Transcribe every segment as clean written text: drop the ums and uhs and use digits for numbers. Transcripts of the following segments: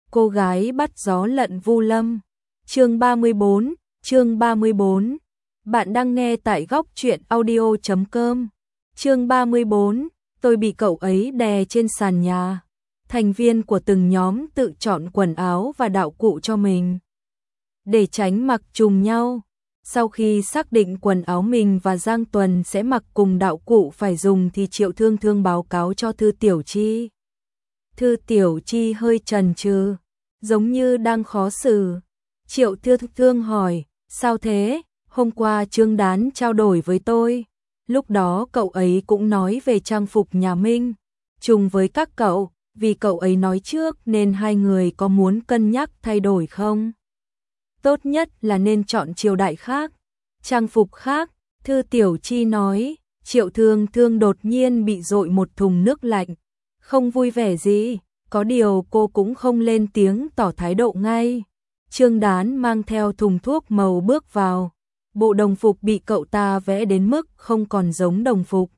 Cô gái bắt gió lận Vu Lâm. Chương 34. Bạn đang nghe tại góc truyện audio.com. Chương 34. Tôi bị cậu ấy đè trên sàn nhà. Thành viên của từng nhóm tự chọn quần áo và đạo cụ cho mình, để tránh mặc trùng nhau. Sau khi xác định quần áo mình và Giang Tuần sẽ mặc cùng đạo cụ phải dùng thì Triệu Thương Thương báo cáo cho Thư Tiểu Chi. Thư Tiểu Chi hơi chần chừ, giống như đang khó xử. Triệu Thương Thương hỏi, sao thế? Hôm qua Trương Đán trao đổi với tôi. Lúc đó cậu ấy cũng nói về trang phục nhà Minh, trùng với các cậu, vì cậu ấy nói trước nên hai người có muốn cân nhắc thay đổi không? Tốt nhất là nên chọn triều đại khác, trang phục khác, Thư Tiểu Chi nói. Triệu Thương Thương đột nhiên bị dội một thùng nước lạnh, không vui vẻ gì, có điều cô cũng không lên tiếng tỏ thái độ ngay. Trương Đán mang theo thùng thuốc màu bước vào, bộ đồng phục bị cậu ta vẽ đến mức không còn giống đồng phục,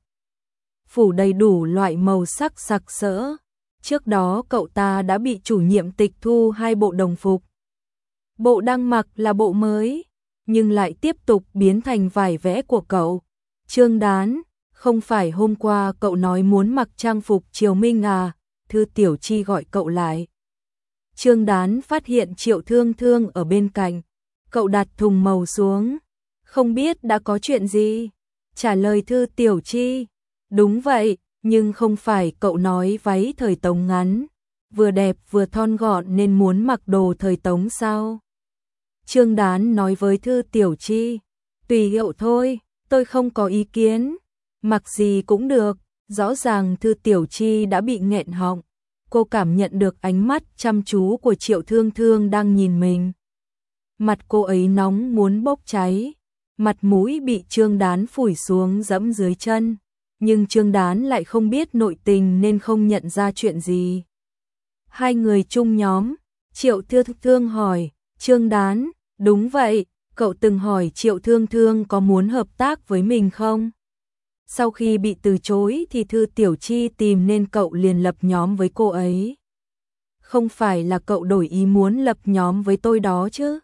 phủ đầy đủ loại màu sắc sặc sỡ. Trước đó cậu ta đã bị chủ nhiệm tịch thu 2 bộ đồng phục. Bộ đang mặc là bộ mới, nhưng lại tiếp tục biến thành vải vẽ của cậu. Trương Đán, không phải hôm qua cậu nói muốn mặc trang phục Triều Minh à? Thư Tiểu Chi gọi cậu lại. Trương Đán phát hiện Triệu Thương Thương ở bên cạnh, cậu đặt thùng màu xuống. Không biết đã có chuyện gì? Trả lời Thư Tiểu Chi. Đúng vậy, nhưng không phải cậu nói váy thời Tống ngắn, vừa đẹp vừa thon gọn nên muốn mặc đồ thời Tống sao? Trương Đán nói với Thư Tiểu Chi. Tùy hiệu thôi, tôi không có ý kiến, mặc gì cũng được. Rõ ràng Thư Tiểu Chi đã bị nghẹn họng, cô cảm nhận được ánh mắt chăm chú của Triệu Thương Thương đang nhìn mình. Mặt cô ấy nóng muốn bốc cháy, mặt mũi bị Trương Đán phủi xuống dẫm dưới chân, nhưng Trương Đán lại không biết nội tình nên không nhận ra chuyện gì. Hai người chung nhóm, Triệu Thương Thương hỏi, Trương Đán, đúng vậy, cậu từng hỏi Triệu Thương Thương có muốn hợp tác với mình không? Sau khi bị từ chối thì Thư Tiểu Chi tìm nên cậu liền lập nhóm với cô ấy. Không phải là cậu đổi ý muốn lập nhóm với tôi đó chứ?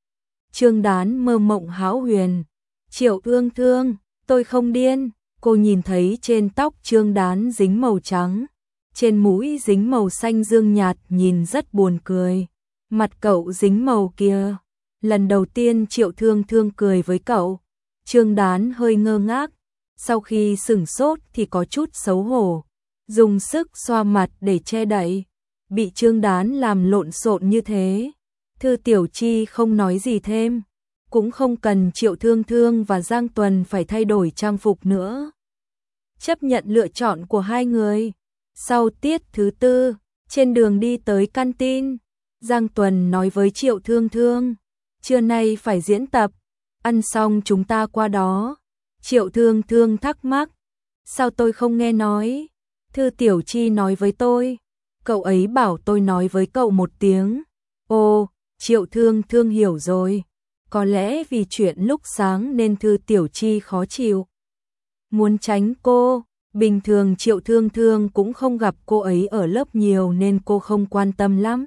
Trương Đán mơ mộng hão huyền. Triệu Thương Thương, tôi không điên. Cô nhìn thấy trên tóc Trương Đán dính màu trắng, trên mũi dính màu xanh dương nhạt, nhìn rất buồn cười. Mặt cậu dính màu kia. Lần đầu tiên Triệu Thương Thương cười với cậu, Trương Đán hơi ngơ ngác. Sau khi sửng sốt thì có chút xấu hổ, dùng sức xoa mặt để che đậy. Bị Trương Đán làm lộn xộn như thế, Thư Tiểu Chi không nói gì thêm, cũng không cần Triệu Thương Thương và Giang Tuần phải thay đổi trang phục nữa. Chấp nhận lựa chọn của hai người. Sau tiết thứ tư, trên đường đi tới canteen, Giang Tuần nói với Triệu Thương Thương, trưa nay phải diễn tập, ăn xong chúng ta qua đó. Triệu Thương Thương thắc mắc, sao tôi không nghe nói? Thư Tiểu Chi nói với tôi, cậu ấy bảo tôi nói với cậu một tiếng. Ồ, Triệu Thương Thương hiểu rồi, có lẽ vì chuyện lúc sáng nên Thư Tiểu Chi khó chịu, muốn tránh cô. Bình thường Triệu Thương Thương cũng không gặp cô ấy ở lớp nhiều nên cô không quan tâm lắm.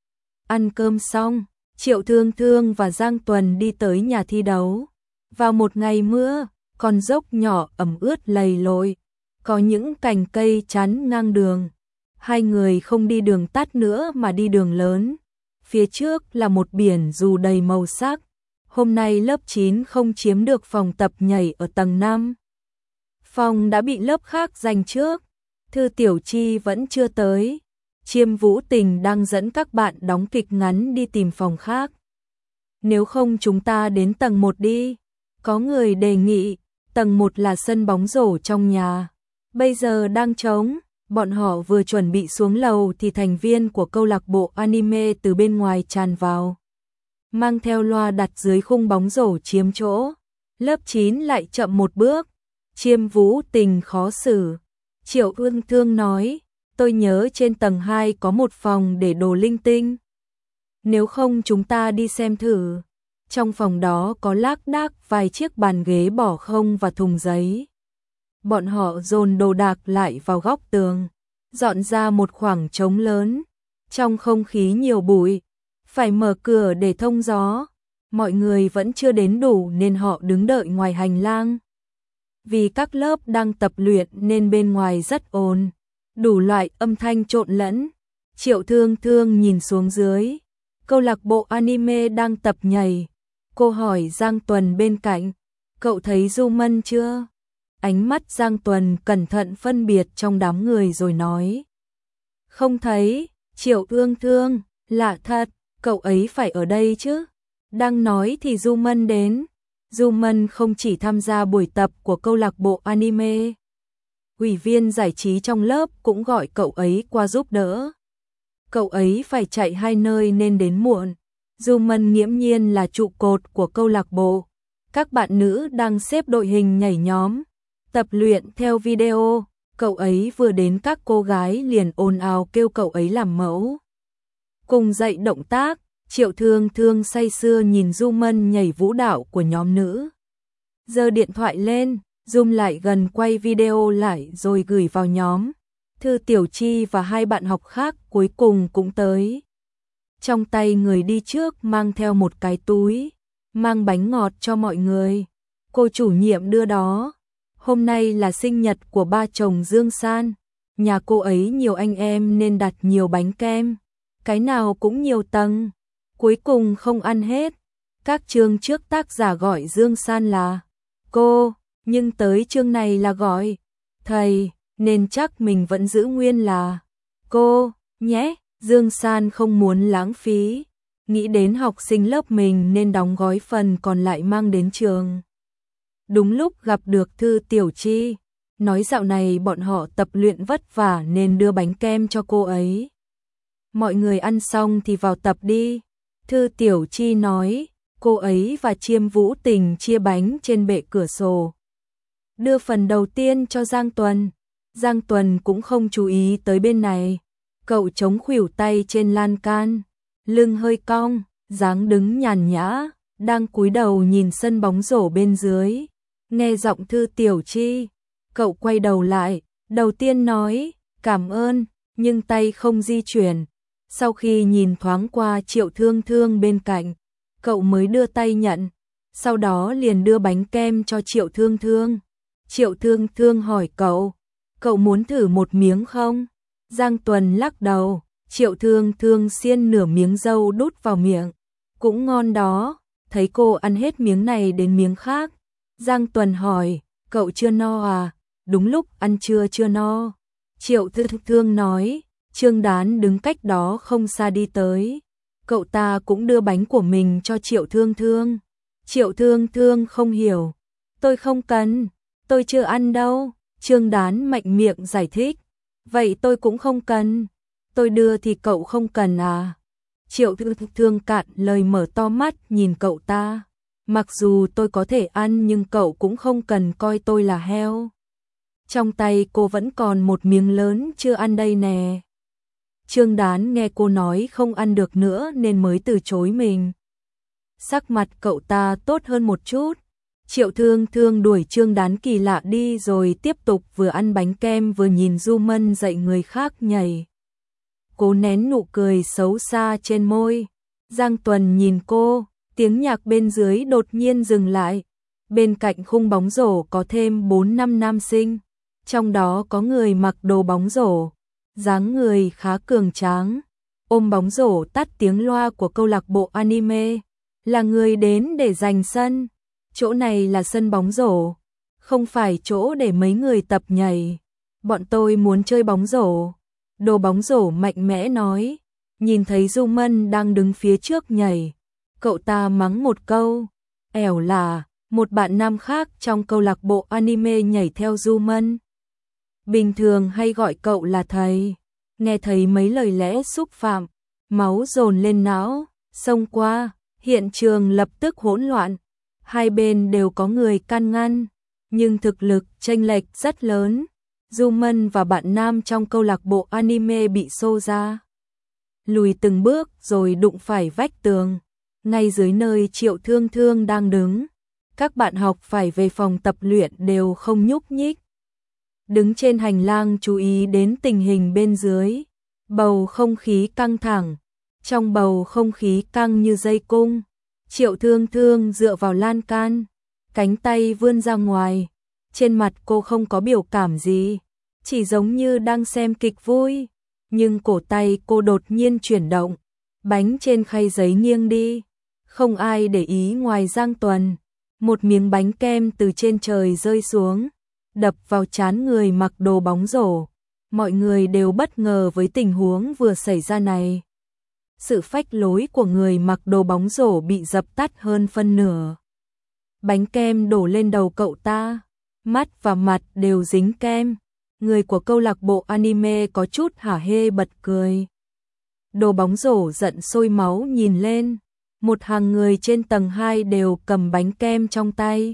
Ăn cơm xong, Triệu Thương Thương và Giang Tuần đi tới nhà thi đấu. Vào một ngày mưa, con dốc nhỏ ẩm ướt lầy lội, có những cành cây chắn ngang đường. Hai người không đi đường tắt nữa mà đi đường lớn. Phía trước là một biển dù đầy màu sắc. Hôm nay lớp 9 không chiếm được phòng tập nhảy ở tầng 5. Phòng đã bị lớp khác giành trước. Thư Tiểu Chi vẫn chưa tới. Chiêm Vũ Tình đang dẫn các bạn đóng kịch ngắn đi tìm phòng khác. Nếu không chúng ta đến tầng 1 đi. Có người đề nghị. Tầng 1 là sân bóng rổ trong nhà, bây giờ đang trống. Bọn họ vừa chuẩn bị xuống lầu thì thành viên của câu lạc bộ anime từ bên ngoài tràn vào, mang theo loa đặt dưới khung bóng rổ chiếm chỗ. Lớp 9 lại chậm một bước. Chiêm Vũ Tình khó xử. Triệu Thương Thương nói, tôi nhớ trên tầng 2 có một phòng để đồ linh tinh. Nếu không chúng ta đi xem thử. Trong phòng đó có lác đác vài chiếc bàn ghế bỏ không và thùng giấy. Bọn họ dồn đồ đạc lại vào góc tường, dọn ra một khoảng trống lớn. Trong không khí nhiều bụi, phải mở cửa để thông gió. Mọi người vẫn chưa đến đủ nên họ đứng đợi ngoài hành lang. Vì các lớp đang tập luyện nên bên ngoài rất ồn, đủ loại âm thanh trộn lẫn. Triệu Thương Thương nhìn xuống dưới, câu lạc bộ anime đang tập nhảy. Cô hỏi Giang Tuần bên cạnh, cậu thấy Du Mân chưa? Ánh mắt Giang Tuần cẩn thận phân biệt trong đám người rồi nói. Không thấy. Triệu Thương Thương, lạ thật, cậu ấy phải ở đây chứ. Đang nói thì Du Mân đến. Du Mân không chỉ tham gia buổi tập của câu lạc bộ anime. Ủy viên giải trí trong lớp cũng gọi cậu ấy qua giúp đỡ. Cậu ấy phải chạy 2 nơi nên đến muộn. Du Mân nghiễm nhiên là trụ cột của câu lạc bộ. Các bạn nữ đang xếp đội hình nhảy nhóm, tập luyện theo video. Cậu ấy vừa đến các cô gái liền ồn ào kêu cậu ấy làm mẫu. Cùng dạy động tác, Triệu Thương Thương say sưa nhìn Du Mân nhảy vũ đạo của nhóm nữ. Giơ điện thoại lên, zoom lại gần quay video lại rồi gửi vào nhóm. Thư Tiểu Chi và 2 bạn học khác cuối cùng cũng tới. Trong tay người đi trước mang theo một cái túi, mang bánh ngọt cho mọi người. Cô chủ nhiệm đưa đó. Hôm nay là sinh nhật của ba chồng Dương San. Nhà cô ấy nhiều anh em nên đặt nhiều bánh kem. Cái nào cũng nhiều tầng. Cuối cùng không ăn hết. Các chương trước tác giả gọi Dương San là cô, nhưng tới chương này là gọi thầy, nên chắc mình vẫn giữ nguyên là cô nhé. Dương San không muốn lãng phí, nghĩ đến học sinh lớp mình nên đóng gói phần còn lại mang đến trường. Đúng lúc gặp được Thư Tiểu Chi, nói dạo này bọn họ tập luyện vất vả nên đưa bánh kem cho cô ấy. Mọi người ăn xong thì vào tập đi. Thư Tiểu Chi nói, cô ấy và Chiêm Vũ Tình chia bánh trên bệ cửa sổ. Đưa phần đầu tiên cho Giang Tuần. Giang Tuần cũng không chú ý tới bên này. Cậu chống khuỷu tay trên lan can, lưng hơi cong, dáng đứng nhàn nhã, đang cúi đầu nhìn sân bóng rổ bên dưới. Nghe giọng Thư Tiểu Chi, cậu quay đầu lại, đầu tiên nói, cảm ơn, nhưng tay không di chuyển. Sau khi nhìn thoáng qua Triệu Thương Thương bên cạnh, cậu mới đưa tay nhận, sau đó liền đưa bánh kem cho Triệu Thương Thương. Triệu Thương Thương hỏi cậu muốn thử một miếng không? Giang Tuần lắc đầu, Triệu Thương Thương xiên nửa miếng dâu đút vào miệng, cũng ngon đó. Thấy cô ăn hết miếng này đến miếng khác, Giang Tuần hỏi, cậu chưa no à? Đúng lúc ăn chưa no. Triệu Thương Thương nói. Trương Đán đứng cách đó không xa đi tới. Cậu ta cũng đưa bánh của mình cho Triệu Thương Thương. Triệu Thương Thương không hiểu. Tôi không cần, tôi chưa ăn đâu. Trương Đán mạnh miệng giải thích. Vậy tôi cũng không cần. Tôi đưa thì cậu không cần à? Triệu Thương Thương cạn lời mở to mắt nhìn cậu ta. Mặc dù tôi có thể ăn nhưng cậu cũng không cần coi tôi là heo. Trong tay cô vẫn còn một miếng lớn chưa ăn đây nè. Trương Đán nghe cô nói không ăn được nữa nên mới từ chối mình. Sắc mặt cậu ta tốt hơn một chút. Triệu Thương Thương đuổi Trương Đán kỳ lạ đi rồi tiếp tục vừa ăn bánh kem vừa nhìn Du Mân dạy người khác nhảy. Cô nén nụ cười xấu xa trên môi. Giang Tuần nhìn cô, tiếng nhạc bên dưới đột nhiên dừng lại. Bên cạnh khung bóng rổ có thêm 4-5 nam sinh, trong đó có người mặc đồ bóng rổ, dáng người khá cường tráng, ôm bóng rổ tắt tiếng loa của câu lạc bộ anime, là người đến để giành sân. Chỗ này là sân bóng rổ, không phải chỗ để mấy người tập nhảy. Bọn tôi muốn chơi bóng rổ. Đồ bóng rổ mạnh mẽ nói. Nhìn thấy Du Mân đang đứng phía trước nhảy, cậu ta mắng một câu. Ẻo là, một bạn nam khác trong câu lạc bộ anime nhảy theo Du Mân. Bình thường hay gọi cậu là thầy. Nghe thấy mấy lời lẽ xúc phạm, máu dồn lên não, xông qua, hiện trường lập tức hỗn loạn. Hai bên đều có người can ngăn, nhưng thực lực chênh lệch rất lớn. Du Mân và bạn nam trong câu lạc bộ anime bị xô ra, lùi từng bước rồi đụng phải vách tường. Ngay dưới nơi Triệu Thương Thương đang đứng, các bạn học phải về phòng tập luyện đều không nhúc nhích. Đứng trên hành lang chú ý đến tình hình bên dưới. Bầu không khí căng thẳng, trong bầu không khí căng như dây cung, Triệu Thương Thương dựa vào lan can, cánh tay vươn ra ngoài, trên mặt cô không có biểu cảm gì, chỉ giống như đang xem kịch vui, nhưng cổ tay cô đột nhiên chuyển động, bánh trên khay giấy nghiêng đi, không ai để ý ngoài Giang Tuần, một miếng bánh kem từ trên trời rơi xuống, đập vào trán người mặc đồ bóng rổ. Mọi người đều bất ngờ với tình huống vừa xảy ra này. Sự phách lối của người mặc đồ bóng rổ bị dập tắt hơn phân nửa. Bánh kem đổ lên đầu cậu ta, mắt và mặt đều dính kem. Người của câu lạc bộ anime có chút hả hê bật cười. Đồ bóng rổ giận sôi máu nhìn lên, một hàng người trên tầng 2 đều cầm bánh kem trong tay.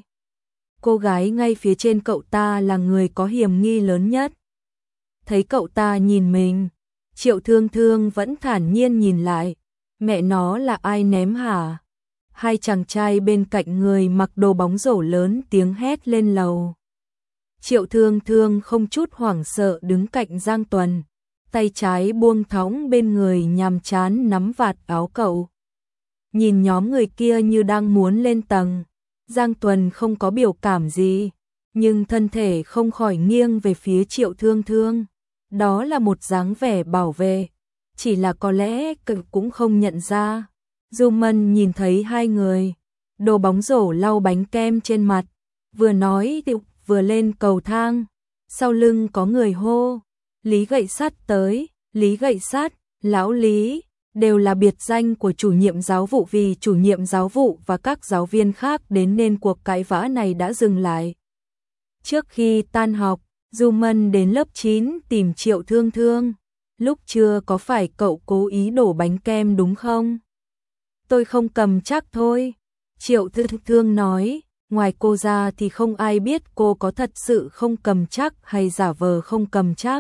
Cô gái ngay phía trên cậu ta là người có hiểm nghi lớn nhất. Thấy cậu ta nhìn mình, Triệu Thương Thương vẫn thản nhiên nhìn lại. Mẹ nó là ai ném hả? Hai chàng trai bên cạnh người mặc đồ bóng rổ lớn tiếng hét lên lầu. Triệu Thương Thương không chút hoảng sợ đứng cạnh Giang Tuần, tay trái buông thõng bên người nhàm chán nắm vạt áo cậu. Nhìn nhóm người kia như đang muốn lên tầng, Giang Tuần không có biểu cảm gì, nhưng thân thể không khỏi nghiêng về phía Triệu Thương Thương. Đó là một dáng vẻ bảo vệ, chỉ là có lẽ cậu cũng không nhận ra. Du Mân nhìn thấy hai người, đồ bóng rổ lau bánh kem trên mặt, vừa nói vừa lên cầu thang, sau lưng có người hô, Lý Gậy Sắt tới, Lý Gậy Sắt, lão Lý, đều là biệt danh của chủ nhiệm giáo vụ vì chủ nhiệm giáo vụ và các giáo viên khác đến nên cuộc cãi vã này đã dừng lại. Trước khi tan học, Du Mân đến lớp 9 tìm Triệu Thương Thương. Lúc trưa có phải cậu cố ý đổ bánh kem đúng không? Tôi không cầm chắc thôi. Triệu Thương Thương nói, ngoài cô ra thì không ai biết cô có thật sự không cầm chắc hay giả vờ không cầm chắc.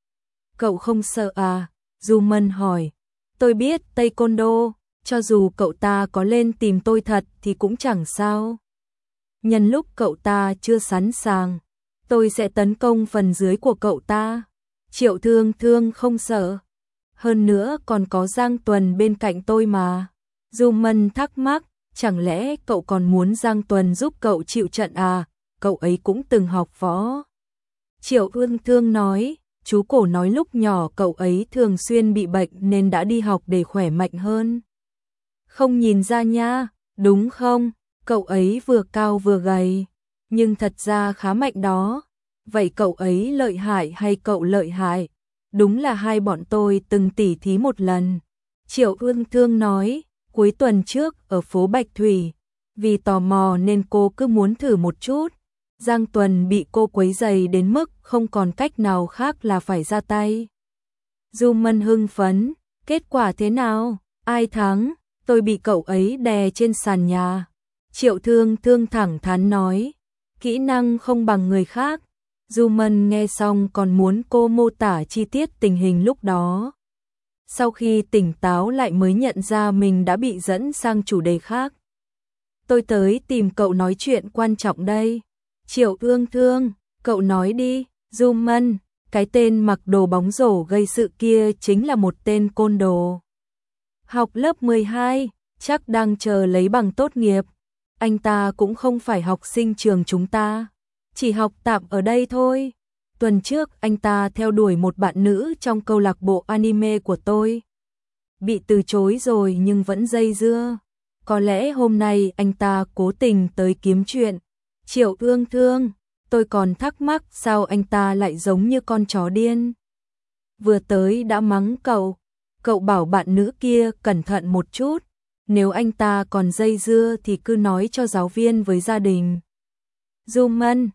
Cậu không sợ à? Du Mân hỏi. Tôi biết Taekwondo, cho dù cậu ta có lên tìm tôi thật thì cũng chẳng sao. Nhân lúc cậu ta chưa sẵn sàng, tôi sẽ tấn công phần dưới của cậu ta. Triệu Thương Thương không sợ. Hơn nữa còn có Giang Tuần bên cạnh tôi mà. Du Mân thắc mắc, chẳng lẽ cậu còn muốn Giang Tuần giúp cậu chịu trận à? Cậu ấy cũng từng học võ. Triệu Thương Thương nói, chú cổ nói lúc nhỏ cậu ấy thường xuyên bị bệnh nên đã đi học để khỏe mạnh hơn. Không nhìn ra nha, đúng không? Cậu ấy vừa cao vừa gầy, nhưng thật ra khá mạnh đó. Vậy cậu ấy lợi hại hay cậu lợi hại? Đúng là hai bọn tôi từng tỉ thí một lần. Triệu Thương Thương nói, cuối tuần trước ở phố Bạch Thủy, vì tò mò nên cô cứ muốn thử một chút. Giang Tuần bị cô quấy rầy đến mức không còn cách nào khác là phải ra tay. Du Mân hưng phấn, kết quả thế nào? Ai thắng? Tôi bị cậu ấy đè trên sàn nhà. Triệu Thương Thương thẳng thắn nói, kỹ năng không bằng người khác. Du Mân nghe xong còn muốn cô mô tả chi tiết tình hình lúc đó. Sau khi tỉnh táo lại mới nhận ra mình đã bị dẫn sang chủ đề khác. Tôi tới tìm cậu nói chuyện quan trọng đây. Triệu Thương Thương, cậu nói đi. Du Mân, cái tên mặc đồ bóng rổ gây sự kia chính là một tên côn đồ. Học lớp 12, chắc đang chờ lấy bằng tốt nghiệp. Anh ta cũng không phải học sinh trường chúng ta, chỉ học tạm ở đây thôi. Tuần trước anh ta theo đuổi một bạn nữ trong câu lạc bộ anime của tôi. Bị từ chối rồi nhưng vẫn dây dưa. Có lẽ hôm nay anh ta cố tình tới kiếm chuyện. Triệu Thương Thương, tôi còn thắc mắc sao anh ta lại giống như con chó điên. Vừa tới đã mắng cậu. Cậu bảo bạn nữ kia cẩn thận một chút. Nếu anh ta còn dây dưa thì cứ nói cho giáo viên với gia đình. Du Mân,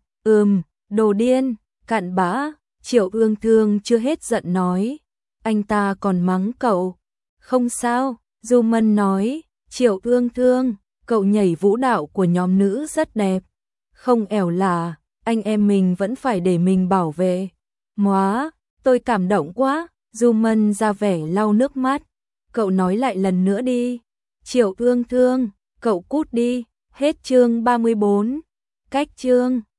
đồ điên, cặn bã. Triệu Thương Thương chưa hết giận nói. Anh ta còn mắng cậu. Không sao, Du Mân nói. Triệu Thương Thương, cậu nhảy vũ đạo của nhóm nữ rất đẹp. Không ẻo lả, anh em mình vẫn phải để mình bảo vệ. Móa, tôi cảm động quá. Du Mân ra vẻ lau nước mắt. Cậu nói lại lần nữa đi. Triệu Thương Thương, cậu cút đi. Hết chương 34. Cách chương